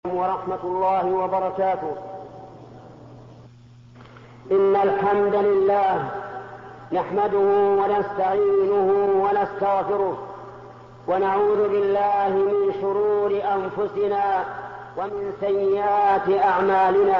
ورحمة الله وبركاته. إن الحمد لله نحمده ونستعينه ونستغفره ونعوذ بالله من شرور أنفسنا ومن سيئات أعمالنا.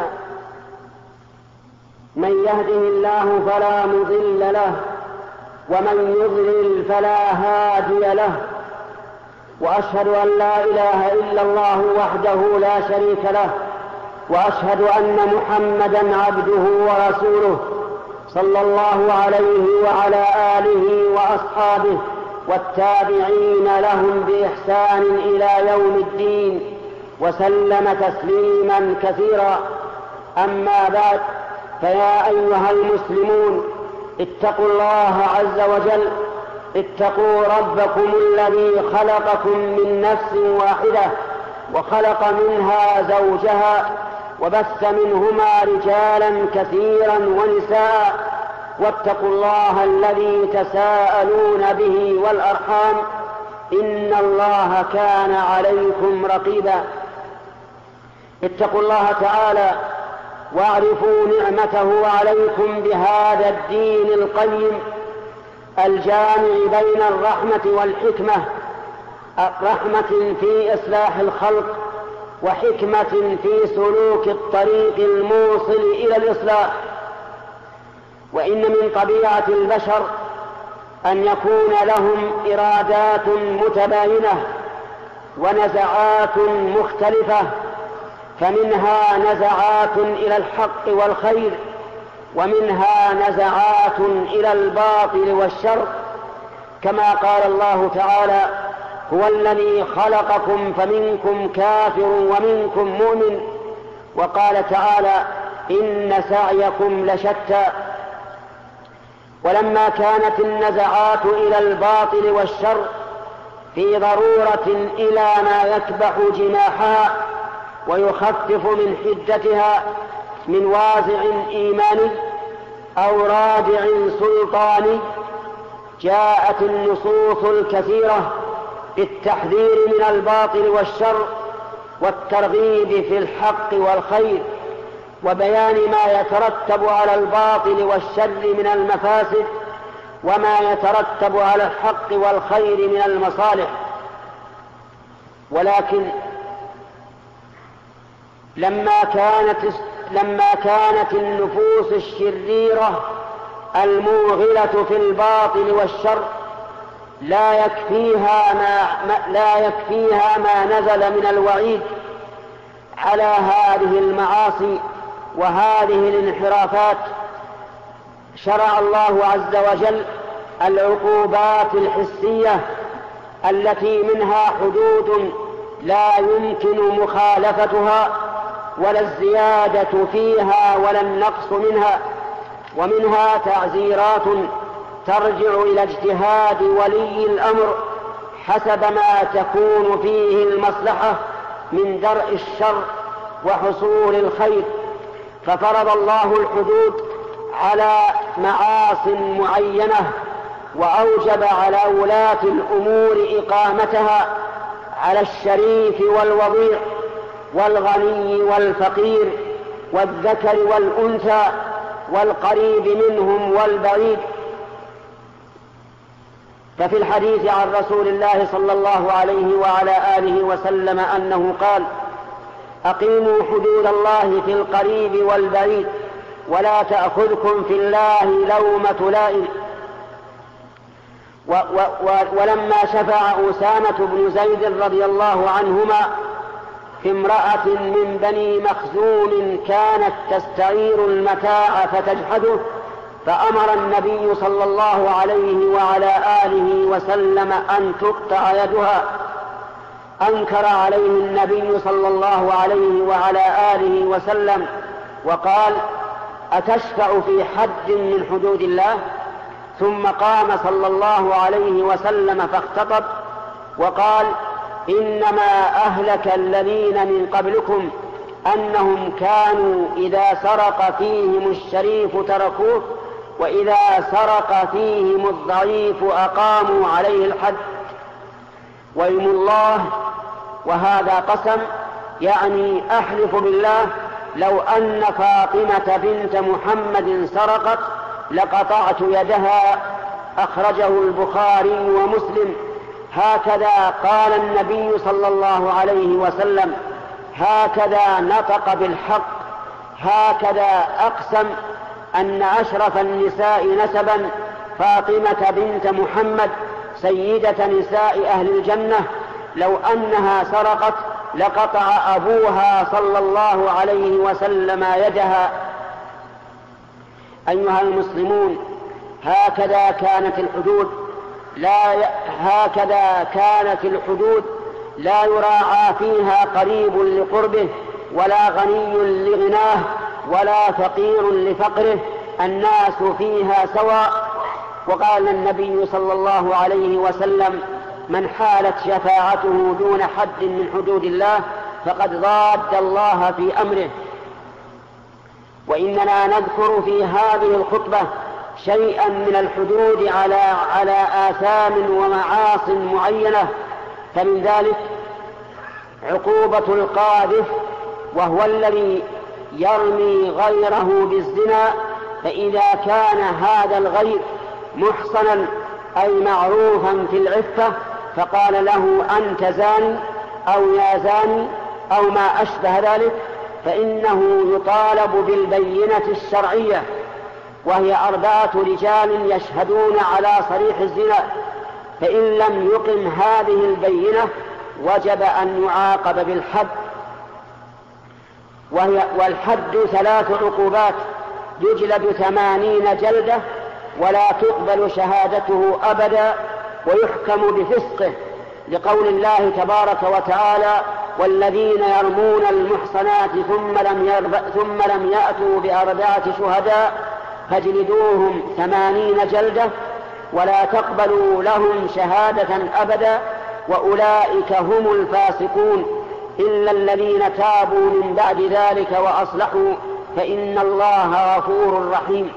من يهده الله فلا مضل له ومن يضلل فلا هادي له، وأشهد أن لا إله إلا الله وحده لا شريك له، وأشهد أن محمدًا عبده ورسوله صلى الله عليه وعلى آله وأصحابه والتابعين لهم بإحسان إلى يوم الدين وسلم تسليمًا كثيرا. أما بعد، فيا أيها المسلمون، اتقوا الله عز وجل، اتقوا ربكم الذي خلقكم من نفس واحدة وخلق منها زوجها وبث منهما رجالا كثيرا ونساء، واتقوا الله الذي تساءلون به والأرحام، إن الله كان عليكم رقيبا. اتقوا الله تعالى واعرفوا نعمته عليكم بهذا الدين القيم الجامع بين الرحمة والحكمة، رحمة في إصلاح الخلق وحكمة في سلوك الطريق الموصل إلى الإصلاح. وإن من طبيعة البشر أن يكون لهم إرادات متباينة ونزعات مختلفة، فمنها نزعات إلى الحق والخير، ومنها نزعات إلى الباطل والشر، كما قال الله تعالى: هو الذي خلقكم فمنكم كافر ومنكم مؤمن. وقال تعالى: إن سعيكم لشتى. ولما كانت النزعات إلى الباطل والشر في ضرورة إلى ما يكبح جناحها ويخفف من حدتها من وازع إيماني أو رادع سلطاني، جاءت النصوص الكثيرة بالتحذير من الباطل والشر والترغيب في الحق والخير، وبيان ما يترتب على الباطل والشر من المفاسد وما يترتب على الحق والخير من المصالح. ولكن لما كانت النفوس الشريرة الموغلة في الباطل والشر لا يكفيها ما نزل من الوعيد على هذه المعاصي وهذه الانحرافات، شرع الله عز وجل العقوبات الحسية التي منها حدود لا يمكن مخالفتها ولا الزيادة فيها ولا النقص منها، ومنها تعزيرات ترجع إلى اجتهاد ولي الأمر حسب ما تكون فيه المصلحة من درء الشر وحصول الخير. ففرض الله الحدود على معاص معينة، وأوجب على ولاة الأمور إقامتها على الشريف والوضيع والغني والفقير والذكر والأنثى والقريب منهم والبعيد. ففي الحديث عن رسول الله صلى الله عليه وعلى آله وسلم أنه قال: أقيموا حدود الله في القريب والبعيد ولا تأخذكم في الله لومة لائم. ولما شفع أسامة بن زيد رضي الله عنهما في امرأة من بني مخزوم كانت تستعير المتاع فتجحده، فأمر النبي صلى الله عليه وعلى آله وسلم أن تقطع يدها، أنكر عليه النبي صلى الله عليه وعلى آله وسلم وقال: أتشفع في حد من حدود الله؟ ثم قام صلى الله عليه وسلم فاختطب وقال: إنما أهلك الذين من قبلكم أنهم كانوا إذا سرق فيهم الشريف تركوه، وإذا سرق فيهم الضعيف أقاموا عليه الحد. ويم الله، وهذا قسم يعني أحلف بالله لو أن فاطمة بنت محمد سرقت لقطعت يدها. أخرجه البخاري ومسلم. هكذا قال النبي صلى الله عليه وسلم، هكذا نطق بالحق، هكذا أقسم أن أشرف النساء نسبا فاطمة بنت محمد سيدة نساء أهل الجنة لو أنها سرقت لقطع أبوها صلى الله عليه وسلم يدها. أيها المسلمون، هكذا كانت الحدود لا يراعى فيها قريب لقربه ولا غني لغناه ولا فقير لفقره، الناس فيها سواء. وقال النبي صلى الله عليه وسلم: من حالت شفاعته دون حد من حدود الله فقد ضاد الله في أمره. وإننا نذكر في هذه الخطبة شيئا من الحدود على آثام ومعاص معينة، فمن ذلك عقوبة القاذف، وهو الذي يرمي غيره بالزنا، فإذا كان هذا الغير محصنا أي معروفا في العفة فقال له: أنت زاني أو يا زاني أو ما أشبه ذلك، فإنه يطالب بالبينة الشرعية، وهي 4 رجال يشهدون على صريح الزنا، فإن لم يقم هذه البينة وجب أن يعاقب بالحد. والحد 3 عقوبات: يجلد 80 جلدة ولا تقبل شهادته أبدا ويحكم بفسقه، لقول الله تبارك وتعالى: والذين يرمون المحصنات ثم لم يأتوا ب4 شهداء فاجلدوهم 80 جلدة ولا تقبلوا لهم شهادة أبدا وأولئك هم الفاسقون إلا الذين تابوا من بعد ذلك وأصلحوا فإن الله غفور رحيم.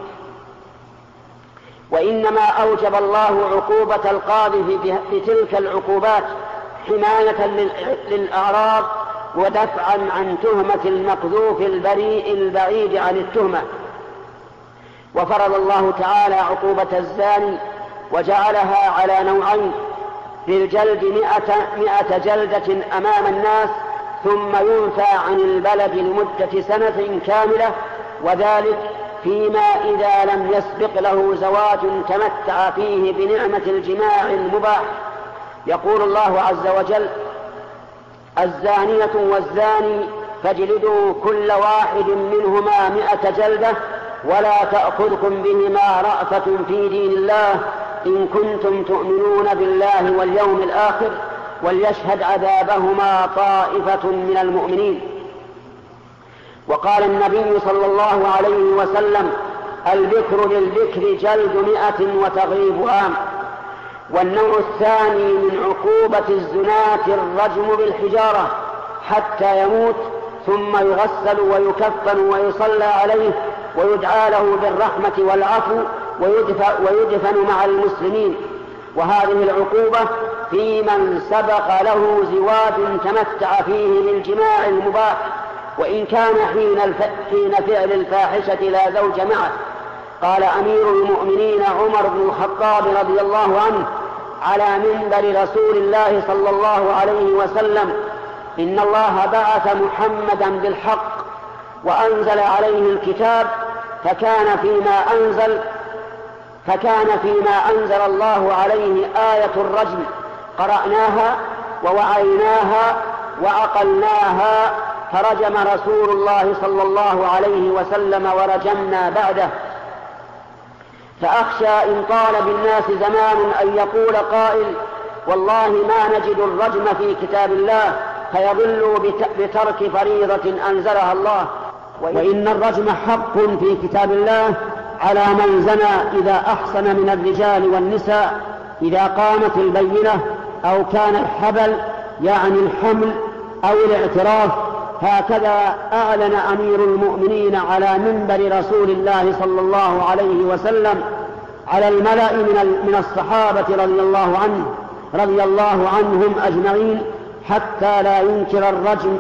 وإنما أوجب الله عقوبة القاذف بتلك العقوبات حماية للأعراض ودفعا عن تهمة المقذوف البريء البعيد عن التهمة. وفرض الله تعالى عقوبة الزاني وجعلها على نوعين: بالجلد 100 جلدة أمام الناس ثم ينفى عن البلد لمدة 1 سنة كاملة، وذلك فيما إذا لم يسبق له زواج تمتع فيه بنعمة الجماع المباح. يقول الله عز وجل: الزانية والزاني فاجلدوا كل واحد منهما 100 جلدة ولا تأخذكم بهما رأفة في دين الله إن كنتم تؤمنون بالله واليوم الآخر وليشهد عذابهما طائفة من المؤمنين. وقال النبي صلى الله عليه وسلم: البكر للبكر جلد 100 وتغريب عام. والنوع الثاني من عقوبة الزناة الرجم بالحجارة حتى يموت ثم يغسل ويكفن ويصلى عليه ويدعى له بالرحمة والعفو ويدفن مع المسلمين. وهذه العقوبة في من سبق له زواج تمتع فيه بالجماع المباح، وإن كان حين فعل الفاحشة لا زوج معه. قال أمير المؤمنين عمر بن الخطاب رضي الله عنه على منبر رسول الله صلى الله عليه وسلم: إن الله بعث محمدا بالحق وأنزل عليه الكتاب فكان فيما أنزل الله عليه آية الرجم قرأناها ووعيناها وعقلناها فرجم رسول الله صلى الله عليه وسلم ورجمنا بعده. فأخشى إن طال بالناس زمان أن يقول قائل: والله ما نجد الرجم في كتاب الله، فيضلوا بترك فريضة أنزلها الله. وإن الرجم حق في كتاب الله على من زنى إذا أحصن من الرجال والنساء إذا قامت البينة أو كان الحبل يعني الحمل أو الاعتراف. هكذا أعلن أمير المؤمنين على منبر رسول الله صلى الله عليه وسلم على الملأ من الصحابة رضي الله عنهم أجمعين حتى لا ينكر الرجم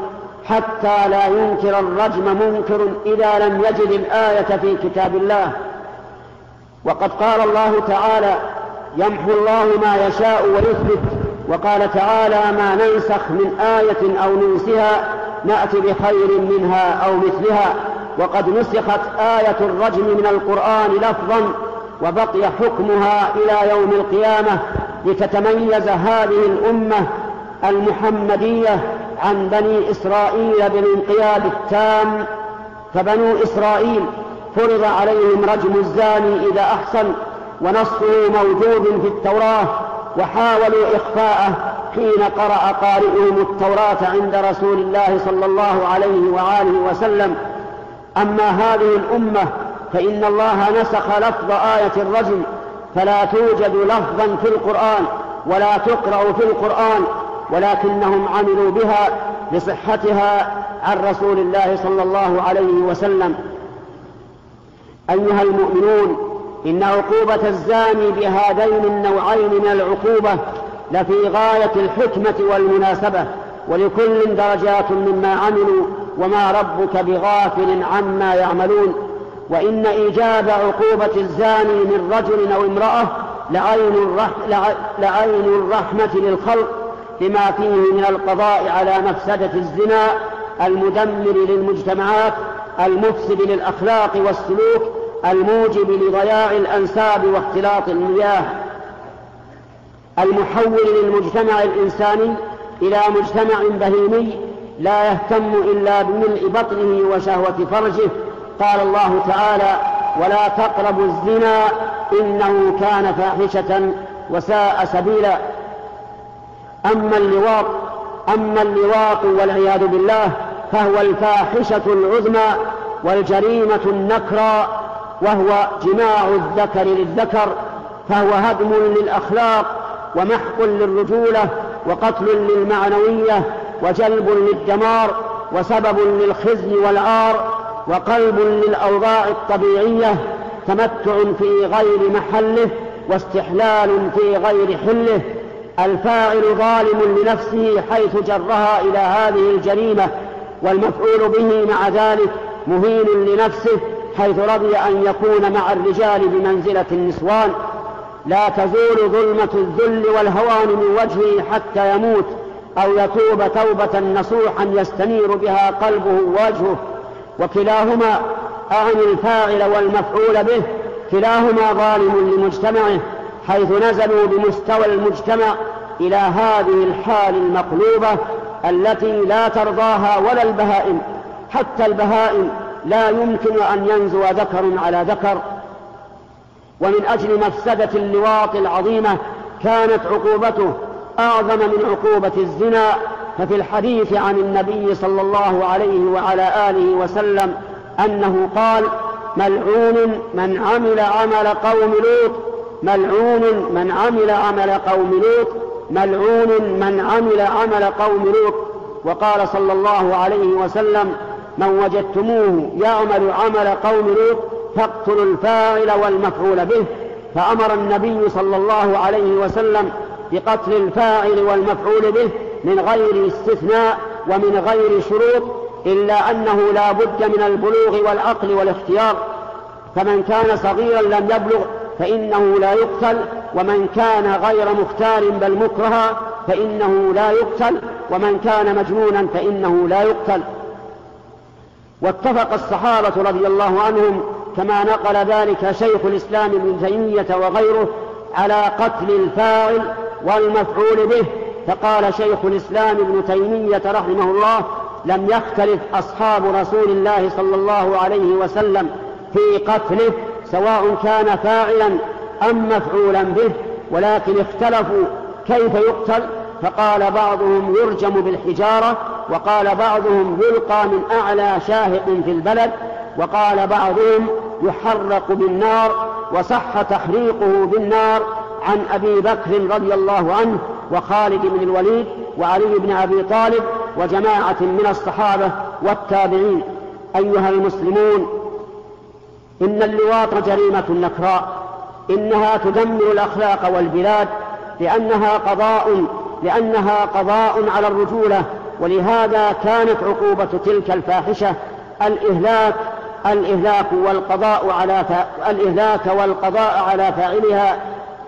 حتى لا ينكر الرجم منكر إذا لم يجد الآية في كتاب الله. وقد قال الله تعالى: يمحو الله ما يشاء ويثبت. وقال تعالى: ما ننسخ من آية أو ننسها نأت بخير منها أو مثلها. وقد نسخت آية الرجم من القرآن لفظا وبقي حكمها إلى يوم القيامة، لتتميز هذه الأمة المحمدية عن بني إسرائيل بالانقياد التام. فبنو إسرائيل فرض عليهم رجم الزاني إذا أحسن، ونصه موجود في التوراة، وحاولوا إخفاءه حين قرأ قارئهم التوراة عند رسول الله صلى الله عليه وآله وسلم. أما هذه الأمة فإن الله نسخ لفظ آية الرجم، فلا توجد لفظا في القرآن ولا تقرأ في القرآن، ولكنهم عملوا بها لصحتها عن رسول الله صلى الله عليه وسلم. أيها المؤمنون، إن عقوبة الزاني بهذين النوعين من العقوبة لفي غاية الحكمة والمناسبة، ولكل درجات مما عملوا، وما ربك بغافل عما يعملون. وإن إيجاب عقوبة الزاني من رجل أو امرأة لعين الرحمة للخلق، لما فيه من القضاء على مفسدة الزنا المدمر للمجتمعات، المفسد للأخلاق والسلوك، الموجب لضياع الأنساب واختلاط المياه، المحول للمجتمع الإنساني إلى مجتمع بهيمي لا يهتم إلا بملء بطنه وشهوة فرجه. قال الله تعالى: ولا تقربوا الزنا إنه كان فاحشة وساء سبيلا. أما اللواط والعياذ بالله فهو الفاحشة العظمى والجريمة النكرى، وهو جماع الذكر للذكر، فهو هدم للأخلاق ومحق للرجولة وقتل للمعنوية وجلب للدمار وسبب للخزي والعار وقلب للأوضاع الطبيعية، تمتع في غير محله واستحلال في غير حله. الفاعل ظالم لنفسه حيث جرها إلى هذه الجريمة، والمفعول به مع ذلك مهين لنفسه حيث رضي أن يكون مع الرجال بمنزلة النسوان. لا تزول ظلمة الذل والهوان من وجهه حتى يموت أو يتوب توبة نصوحا يستنير بها قلبه ووجهه. وكلاهما أعني الفاعل والمفعول به كلاهما ظالم لمجتمعه، حيث نزلوا بمستوى المجتمع إلى هذه الحال المقلوبة التي لا ترضاها ولا البهائم. حتى البهائم لا يمكن أن ينزو ذكر على ذكر. ومن أجل مفسدة اللواط العظيمة كانت عقوبته أعظم من عقوبة الزنا. ففي الحديث عن النبي صلى الله عليه وعلى آله وسلم أنه قال: ملعون من عمل عمل قوم لوط، ملعون من عمل عمل قوم لوط، ملعون من عمل عمل قوم لوط. وقال صلى الله عليه وسلم: من وجدتموه يعمل عمل قوم لوط فاقتلوا الفاعل والمفعول به. فأمر النبي صلى الله عليه وسلم بقتل الفاعل والمفعول به من غير استثناء ومن غير شروط، إلا أنه لا بد من البلوغ والعقل والاختيار. فمن كان صغيرا لم يبلغ فإنه لا يقتل، ومن كان غير مختار بل مكرها فإنه لا يقتل، ومن كان مجنونا فإنه لا يقتل. واتفق الصحابة رضي الله عنهم كما نقل ذلك شيخ الإسلام ابن تيمية وغيره على قتل الفاعل والمفعول به. فقال شيخ الإسلام ابن تيمية رحمه الله: لم يختلف أصحاب رسول الله صلى الله عليه وسلم في قتله سواء كان فاعلا أم مفعولا به، ولكن اختلفوا كيف يقتل. فقال بعضهم يرجم بالحجارة، وقال بعضهم يلقى من أعلى شاهق في البلد، وقال بعضهم يحرق بالنار، وصح تحريقه بالنار عن أبي بكر رضي الله عنه وخالد بن الوليد وعلي بن أبي طالب وجماعة من الصحابة والتابعين. أيها المسلمون، إن اللواط جريمة نكراء، إنها تدمر الأخلاق والبلاد، لأنها قضاء على الرجولة ولهذا كانت عقوبة تلك الفاحشة الإهلاك والقضاء على فاعلها،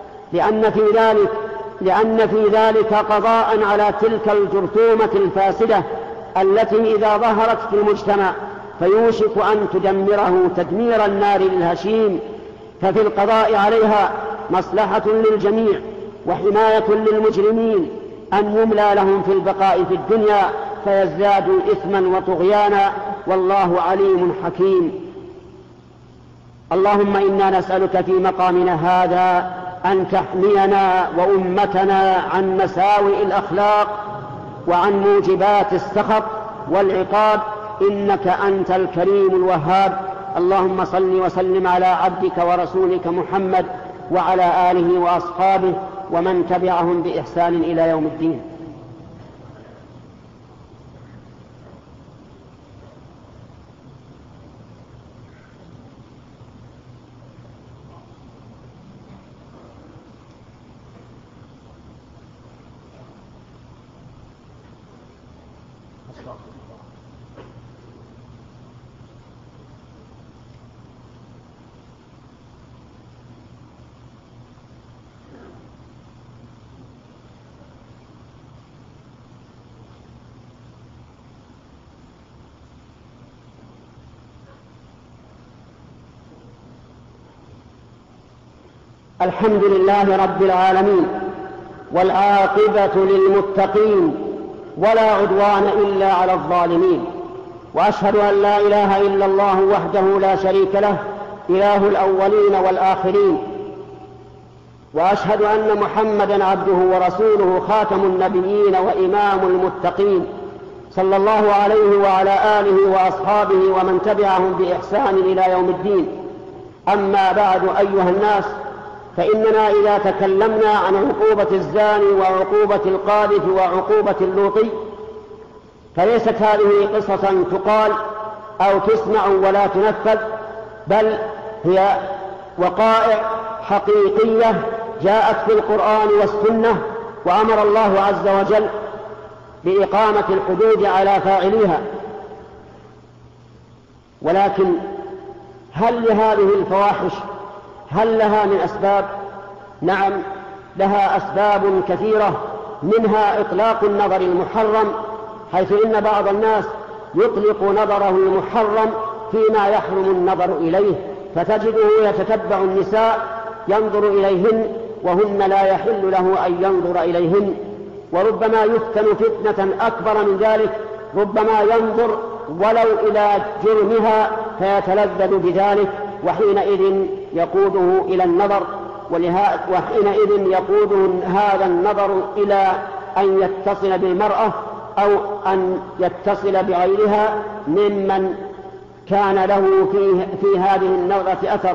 لأن في ذلك قضاء على تلك الجرثومة الفاسدة التي إذا ظهرت في المجتمع فيوشك أن تدمره تدمير النار للهشيم. ففي القضاء عليها مصلحة للجميع وحماية للمجرمين أن يملى لهم في البقاء في الدنيا فيزدادوا إثما وطغيانا، والله عليم حكيم. اللهم إنا نسألك في مقامنا هذا أن تحمينا وأمتنا عن مساوئ الأخلاق وعن موجبات السخط والعقاب، إنك أنت الكريم الوهاب. اللهم صل وسلم على عبدك ورسولك محمد وعلى آله وأصحابه ومن تبعهم بإحسان إلى يوم الدين. الحمد لله رب العالمين، والعاقبة للمتقين، ولا عدوان إلا على الظالمين، وأشهد أن لا إله إلا الله وحده لا شريك له إله الأولين والآخرين، وأشهد أن محمدا عبده ورسوله خاتم النبيين وإمام المتقين، صلى الله عليه وعلى آله وأصحابه ومن تبعهم بإحسان إلى يوم الدين. أما بعد أيها الناس، فإننا إذا تكلمنا عن عقوبة الزاني وعقوبة القاذف وعقوبة اللوطي فليست هذه قصة تقال أو تسمع ولا تنفذ، بل هي وقائع حقيقية جاءت في القرآن والسنة، وأمر الله عز وجل بإقامة الحدود على فاعليها. ولكن هل لهذه الفواحش هل لها من أسباب؟ نعم، لها أسباب كثيرة، منها إطلاق النظر المحرم، حيث إن بعض الناس يطلق نظره المحرم فيما يحرم النظر إليه، فتجده يتتبع النساء ينظر إليهن وهن لا يحل له أن ينظر إليهن، وربما يفتن فتنة أكبر من ذلك، ربما ينظر ولو إلى جرمها فيتلذذ بذلك، وحينئذ يقوده إلى النظر، وحينئذ يقوده هذا النظر إلى أن يتصل بالمرأة أو أن يتصل بغيرها ممن كان له في هذه النظرة أثر.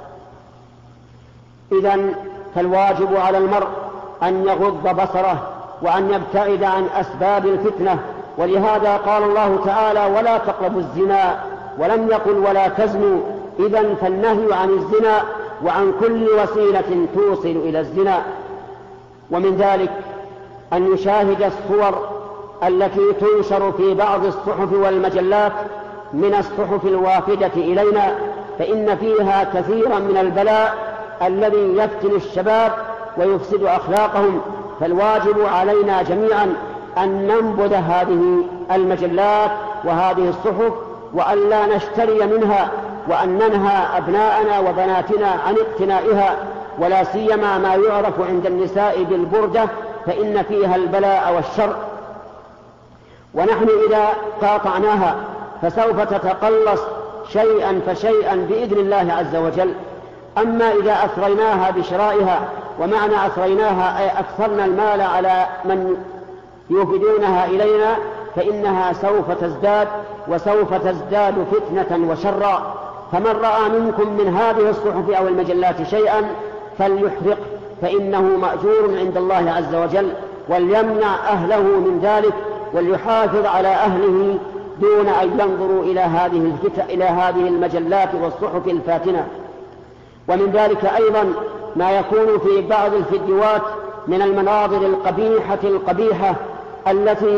إذن فالواجب على المرء أن يغض بصره وأن يبتعد عن أسباب الفتنة، ولهذا قال الله تعالى: ولا تقربوا الزنا، ولم يقل ولا تزنوا. إذن فالنهي عن الزنا وعن كل وسيلة توصل إلى الزنا. ومن ذلك أن يشاهد الصور التي تنشر في بعض الصحف والمجلات من الصحف الوافدة إلينا، فإن فيها كثيرا من البلاء الذي يفتن الشباب ويفسد أخلاقهم. فالواجب علينا جميعا أن ننبذ هذه المجلات وهذه الصحف وأن لا نشتري منها، وأن ننهى أبناءنا وبناتنا عن اقتنائها، ولا سيما ما يعرف عند النساء بالبردة، فإن فيها البلاء والشر، ونحن إذا قاطعناها فسوف تتقلص شيئا فشيئا بإذن الله عز وجل. أما إذا أثريناها بشرائها، ومعنى أثريناها أي أكثرنا المال على من يوفدونها إلينا، فإنها سوف تزداد، وسوف تزداد فتنة وشرا. فمن رأى منكم من هذه الصحف أو المجلات شيئا فليحرق، فإنه مأجور عند الله عز وجل، وليمنع أهله من ذلك، وليحافظ على أهله دون أن ينظروا إلى هذه المجلات والصحف الفاتنة. ومن ذلك أيضا ما يكون في بعض الفيديوهات من المناظر القبيحة التي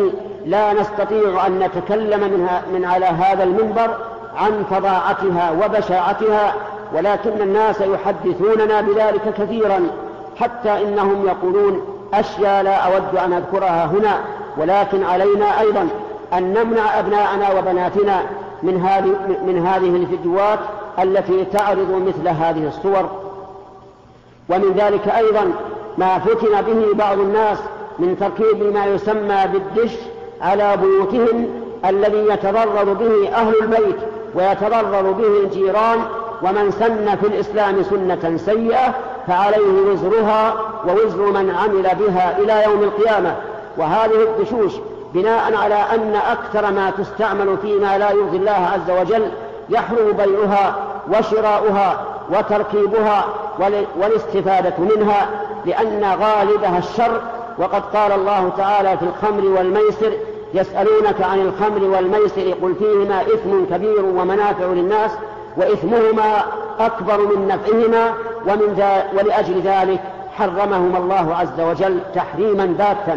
لا نستطيع أن نتكلم من على هذا المنبر عن فظاعتها وبشاعتها، ولكن الناس يحدثوننا بذلك كثيرا، حتى إنهم يقولون أشياء لا أود أن أذكرها هنا، ولكن علينا أيضا أن نمنع أبناءنا وبناتنا من هذه الفيديوهات التي تعرض مثل هذه الصور. ومن ذلك أيضا ما فتن به بعض الناس من تركيب ما يسمى بالدش على بيوتهم، الذي يتضرر به أهل البيت ويتضرر به الجيران، ومن سن في الإسلام سنة سيئة فعليه وزرها ووزر من عمل بها إلى يوم القيامة. وهذه الدشوش بناء على أن أكثر ما تستعمل فيما لا يرضي الله عز وجل يحرم بيعها وشراؤها وتركيبها والاستفادة منها، لأن غالبها الشر. وقد قال الله تعالى في الخمر والميسر: يسألونك عن الخمر والميسر قل فيهما إثم كبير ومنافع للناس وإثمهما أكبر من نفعهما ولأجل ذلك حرمهما الله عز وجل تحريما باتا.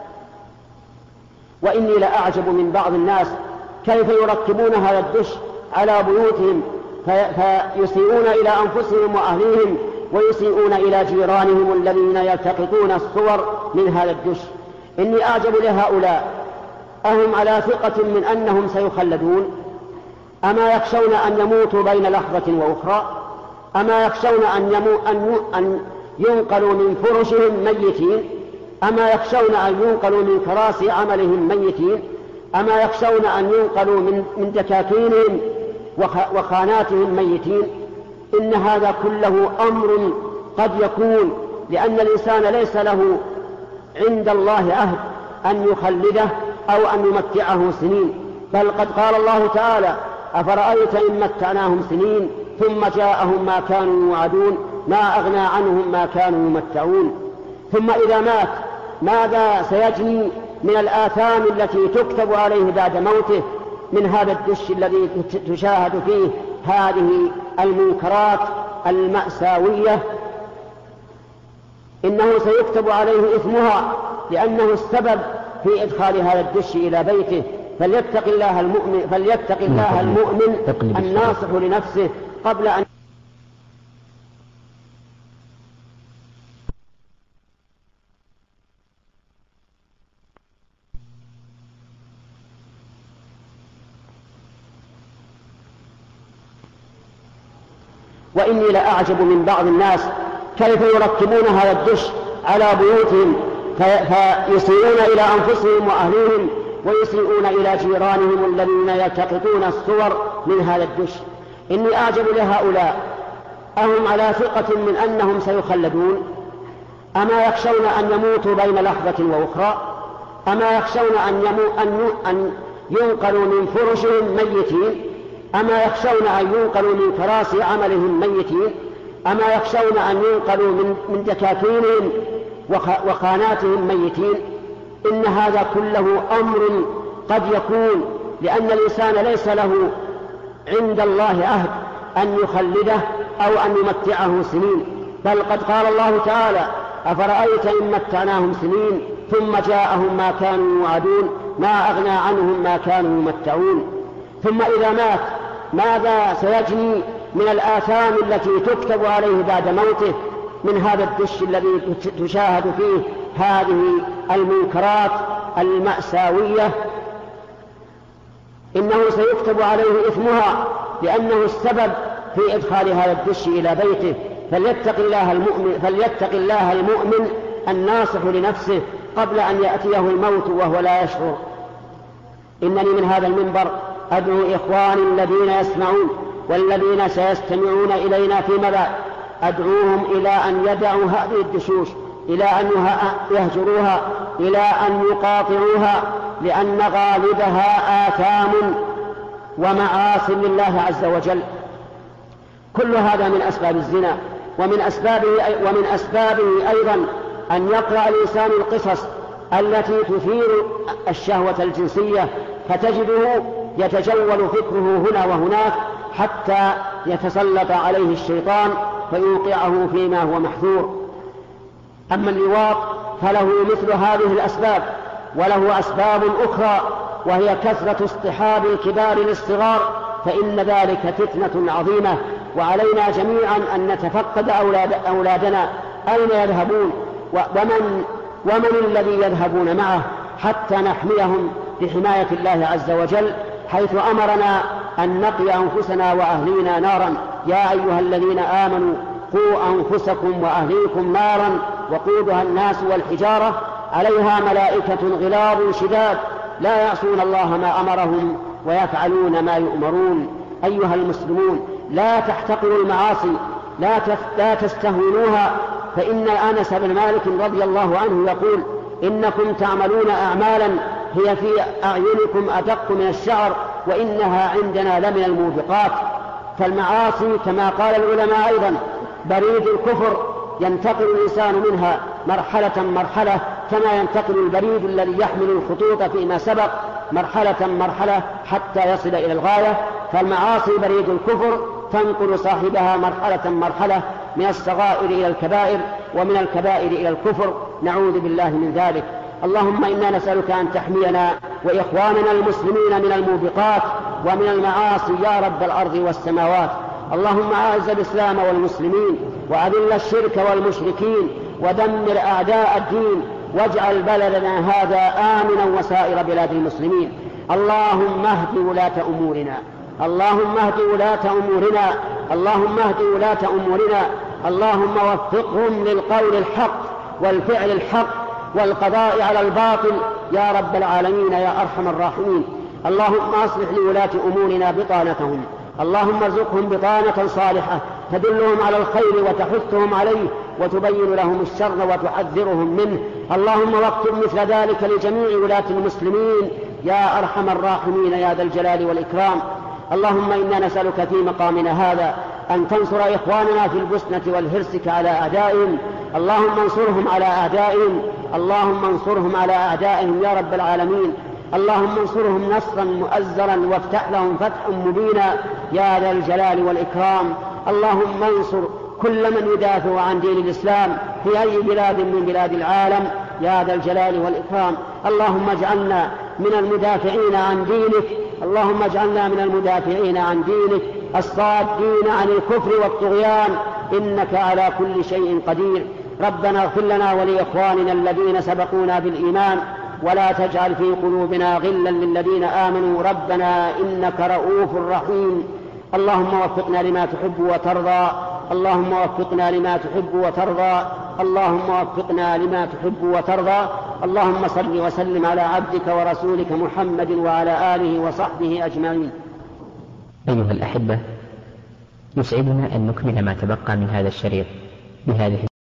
وإني لأعجب من بعض الناس كيف يركبون هذا الدش على بيوتهم فيسيئون إلى أنفسهم وأهليهم ويسيئون إلى جيرانهم الذين يلتقطون الصور من هذا الدش. إني أعجب لهؤلاء، أهم على ثقة من أنهم سيخلدون؟ أما يخشون أن يموتوا بين لحظة وأخرى؟ أما يخشون أن ينقلوا من فرشهم ميتين؟ أما يخشون أن ينقلوا من كراسي عملهم ميتين؟ أما يخشون أن ينقلوا من دكاكينهم وخاناتهم ميتين؟ إن هذا كله أمر قد يكون، لأن الإنسان ليس له عند الله عهد أن يخلده أو أن يمتعه سنين، بل قد قال الله تعالى: أفرأيت إن متعناهم سنين ثم جاءهم ما كانوا يوعدون ما أغنى عنهم ما كانوا يمتعون. ثم إذا مات ماذا سيجني من الآثام التي تكتب عليه بعد موته من هذا الدش الذي تشاهد فيه هذه المنكرات المأساوية؟ إنه سيكتب عليه إثمها لأنه السبب في إدخال هذا الدش إلى بيته. فليتق الله المؤمن الناصح لنفسه قبل أن وإني لأعجب من بعض الناس كيف يركبون هذا الدش على بيوتهم فيسيئون إلى أنفسهم وأهليهم ويسيئون إلى جيرانهم الذين يلتقطون الصور من هذا الدش. إني أعجب لهؤلاء، أهم على ثقة من أنهم سيخلدون؟ أما يخشون أن يموتوا بين لحظة وأخرى؟ أما يخشون أن ينقلوا من فرشهم ميتين؟ أما يخشون أن ينقلوا من كراسي عملهم ميتين؟ أما يخشون أن ينقلوا من دكاكينهم وخاناتهم ميتين؟ إن هذا كله أمر قد يكون، لأن الإنسان ليس له عند الله عهد أن يخلده أو أن يمتعه سنين، بل قد قال الله تعالى: أفرأيت إن متعناهم سنين ثم جاءهم ما كانوا يوعدون ما أغنى عنهم ما كانوا يمتعون. ثم إذا مات ماذا سيجني من الآثام التي تكتب عليه بعد موته من هذا الدش الذي تشاهد فيه هذه المنكرات المأساوية؟ إنه سيكتب عليه إثمها لأنه السبب في إدخال هذا الدش إلى بيته. فليتق الله المؤمن الناصح لنفسه قبل أن يأتيه الموت وهو لا يشعر. إنني من هذا المنبر أدعو إخواني الذين يسمعون والذين سيستمعون إلينا فيما بعد، أدعوهم إلى أن يدعوا هذه الدشوش، إلى أن يهجروها، إلى أن يقاطعوها، لأن غالبها آثام ومعاصي لله عز وجل. كل هذا من أسباب الزنا، ومن أسبابه أيضا أن يقرأ الإنسان القصص التي تثير الشهوة الجنسية، فتجده يتجول فكره هنا وهناك حتى يتسلط عليه الشيطان فيوقعه فيما هو محذور. أما اللواط فله مثل هذه الأسباب، وله أسباب أخرى وهي كثرة اصطحاب الكبار للصغار، فإن ذلك فتنة عظيمة، وعلينا جميعا أن نتفقد أولادنا أين يذهبون ومن الذي يذهبون معه حتى نحميهم بحماية الله عز وجل، حيث أمرنا أن نقي أنفسنا وأهلينا نارا. يا أيها الذين آمنوا قوا أنفسكم وأهليكم نارا وقودها الناس والحجارة عليها ملائكة غلاظ شداد لا يعصون الله ما أمرهم ويفعلون ما يؤمرون. أيها المسلمون، لا تحتقروا المعاصي، لا تستهونوها، فإن أنس بن مالك رضي الله عنه يقول: إنكم تعملون أعمالا هي في أعينكم أدق من الشعر وإنها عندنا لمن الموبقات. فالمعاصي كما قال العلماء أيضا بريد الكفر، ينتقل الإنسان منها مرحلة كما ينتقل البريد الذي يحمل الخطوط فيما سبق مرحلة حتى يصل إلى الغاية. فالمعاصي بريد الكفر تنقل صاحبها مرحلة من الصغائر إلى الكبائر ومن الكبائر إلى الكفر، نعوذ بالله من ذلك. اللهم إنا نسألك أن تحمينا وإخواننا المسلمين من الموبقات ومن المعاصي يا رب الأرض والسماوات. اللهم أعز الإسلام والمسلمين وأذل الشرك والمشركين ودمر أعداء الدين، واجعل بلدنا هذا آمنا وسائر بلاد المسلمين. اللهم اهد ولاة أمورنا، اللهم اهد ولاة أمورنا، اللهم اهد ولاة أمورنا، اللهم وفقهم للقول الحق والفعل الحق والقضاء على الباطل يا رب العالمين يا أرحم الراحمين. اللهم أصلح لولاة أمورنا بطانتهم، اللهم ارزقهم بطانة صالحة تدلهم على الخير وتحثهم عليه وتبين لهم الشر وتحذرهم منه. اللهم واكتب مثل ذلك لجميع ولاة المسلمين يا أرحم الراحمين يا ذا الجلال والإكرام. اللهم إنا نسألك في مقامنا هذا أن تنصر إخواننا في البوسنة والهرسك على أعدائهم، اللهم انصرهم على أعدائهم، اللهم انصرهم على أعدائهم يا رب العالمين. اللهم انصرهم نصرا مؤزرا وافتح لهم فتحا مبينا يا ذا الجلال والإكرام. اللهم انصر كل من يدافع عن دين الإسلام في أي بلاد من بلاد العالم يا ذا الجلال والإكرام. اللهم اجعلنا من المدافعين عن دينك، اللهم اجعلنا من المدافعين عن دينك الصادين عن الكفر والطغيان، إنك على كل شيء قدير. ربنا اغفر لنا ولإخواننا الذين سبقونا بالإيمان ولا تجعل في قلوبنا غلا للذين آمنوا ربنا إنك رؤوف رحيم. اللهم وفقنا لما تحب وترضى، اللهم وفقنا لما تحب وترضى، اللهم وفقنا لما تحب وترضى. اللهم صل وسلم على عبدك ورسولك محمد وعلى آله وصحبه أجمعين. أيها الأحبة، يسعدنا أن نكمل ما تبقى من هذا الشريط بهذه